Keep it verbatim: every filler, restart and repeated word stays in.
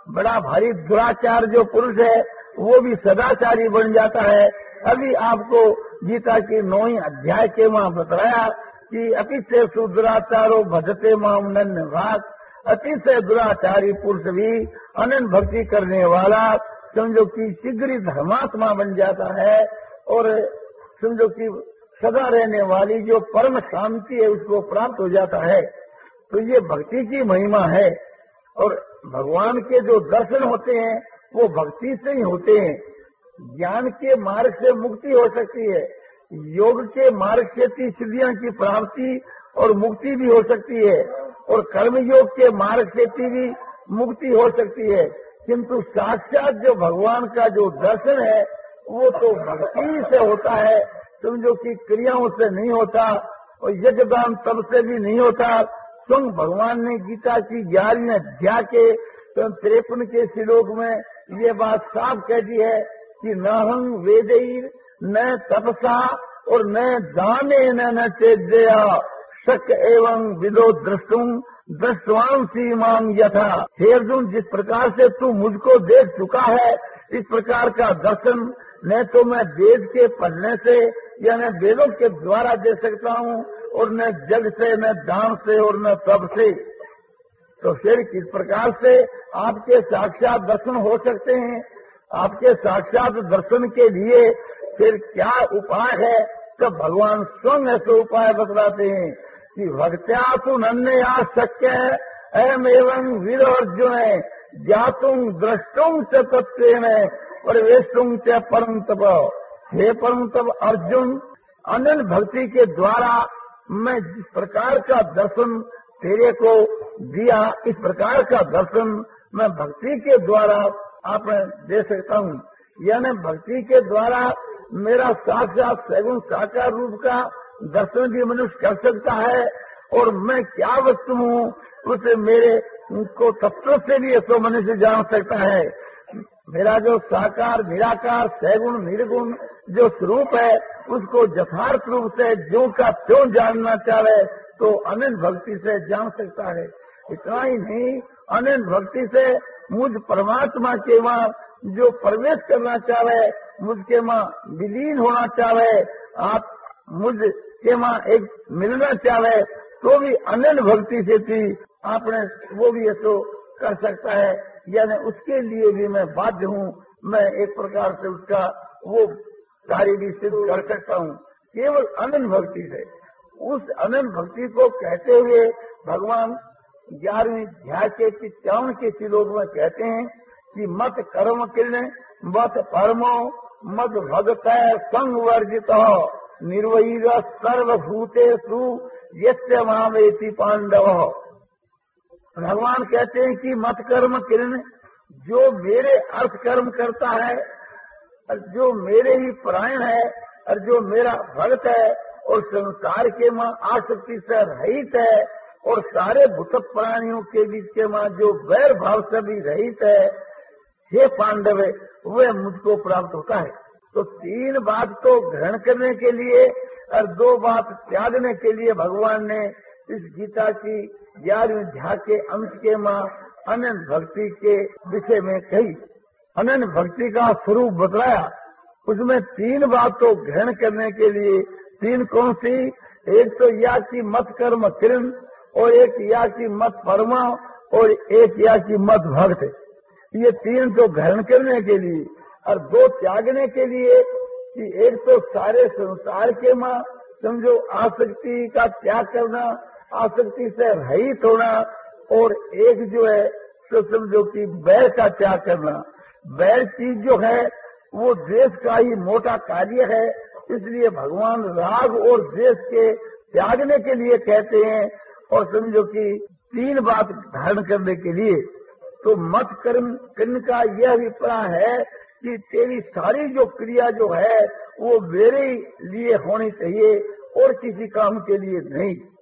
बड़ा भारी दुराचार जो पुरुष है वो भी सदाचारी बन जाता है। अभी आपको गीता की नौवीं अध्याय के वहाँ बताया कि अतिशय सुदुराचारो भजते माम नन्य भाग, अतिशय दुराचारी पुरुष भी अनन्य भक्ति करने वाला समझो कि शीघ्र ही धर्मात्मा बन जाता है और समझो कि सदा रहने वाली जो परम शांति है उसको प्राप्त हो जाता है। तो ये भक्ति की महिमा है। और भगवान के जो दर्शन होते हैं वो भक्ति से ही होते हैं। ज्ञान के मार्ग से मुक्ति हो सकती है, योग के मार्ग से सिद्धियों की प्राप्ति और मुक्ति भी हो सकती है, और कर्म योग के मार्ग से भी मुक्ति हो सकती है। किंतु साक्षात जो भगवान का जो दर्शन है वो तो भक्ति से होता है, समझो कि क्रियाओं से नहीं होता और यज्ञदान तब से भी नहीं होता। स्वयं भगवान ने गीता की ग्यारहवीं अध्याय के तिरपन के श्लोक में ये बात साफ कह दी है कि न हम वेदैर न तपसा और न दाने न चेद्या शक एवं विदो द्रष्टुम दृष्टवान सीमाम यथा। हे अर्जुन, जिस प्रकार से तू मुझको देख चुका है इस प्रकार का दर्शन न तो मैं वेद के पढ़ने से या न वेदों के द्वारा दे सकता हूँ और न जग से न दान से और न तप से। तो फिर किस प्रकार से आपके साक्षात दर्शन हो सकते हैं? आपके साक्षात दर्शन के लिए फिर क्या उपाय है? तो भगवान स्वयं ऐसे उपाय बतलाते हैं कि भक्त्या तु नन्या शक्य अहम एवं वीर अर्जुन ज्ञातुम द्रष्टुम च तत्वेन प्रवेशुम च परम तप। हे परम तप अर्जुन, अनन्य भक्ति के द्वारा मैं जिस प्रकार का दर्शन तेरे को दिया इस प्रकार का दर्शन मैं भक्ति के द्वारा आपने दे सकता हूँ। यानी भक्ति के द्वारा मेरा साक्षात सगुण साकार रूप का दर्शन भी मनुष्य कर सकता है और मैं क्या वस्तु हूँ उसे मेरे को तत्व से भी ऐसा मनुष्य जान सकता है। मेरा जो साकार निराकार सगुण निर्गुण जो स्वरूप है उसको यथार्थ रूप से जो का त्यों जानना चाहे तो अनंत भक्ति से जान सकता है। इतना ही नहीं, अनंत भक्ति से मुझ परमात्मा के वहाँ जो प्रवेश करना चाहे, मुझके वहाँ विलीन होना चाहे, आप मुझ के वहाँ एक मिलना चाहे तो भी अनंत भक्ति से भी आपने वो भी ऐसा कर सकता है। यानी उसके लिए भी मैं बाध्य हूँ, मैं एक प्रकार से उसका वो कार्य भी सिद्ध कर सकता हूँ केवल अनंत भक्ति से। उस अनंत भक्ति को कहते हुए भगवान ग्यारहवीं अध्याय के पिचावन के श्लोक में कहते हैं कि मत कर्म किर्ण मत परमो मत भगत संवर्जित निर्वैर सर्वभूतेषु यस्य मामेति पांडव। भगवान कहते हैं कि मत कर्म किर्ण, जो मेरे अर्थ कर्म करता है और जो मेरे ही परायण है और जो मेरा भक्त है और संसार के मां आसक्ति से रहित है और सारे भूत प्राणियों के बीच के मां जो वैर भाव से भी रहित है, हे पांडव, वह मुझको प्राप्त होता है। तो तीन बात तो ग्रहण करने के लिए और दो बात त्यागने के लिए भगवान ने इस गीता की ग्यारहवीं अध्याय के अंश के मां अनंत भक्ति के विषय में कही, अनंत भक्ति का स्वरूप बतलाया। उसमें तीन बात तो ग्रहण करने के लिए, तीन कौन सी? एक तो या की मत कर्म किरण और एक या की मत परमा और एक या की मत भक्त। ये तीन तो ग्रहण करने के लिए और दो त्यागने के लिए कि एक तो सारे संसार के मां समझो आसक्ति का त्याग करना, आसक्ति से रहित होना, और एक जो है तो समझो कि बैर का त्याग करना। बैर चीज जो है वो द्वेष का ही मोटा कार्य है, इसलिए भगवान राग और द्वेष के त्यागने के लिए कहते हैं और समझो कि तीन बात धारण करने के लिए। तो मत कर्म कर्म का यह अभिप्राय है कि तेरी सारी जो क्रिया जो है वो मेरे लिए होनी चाहिए और किसी काम के लिए नहीं।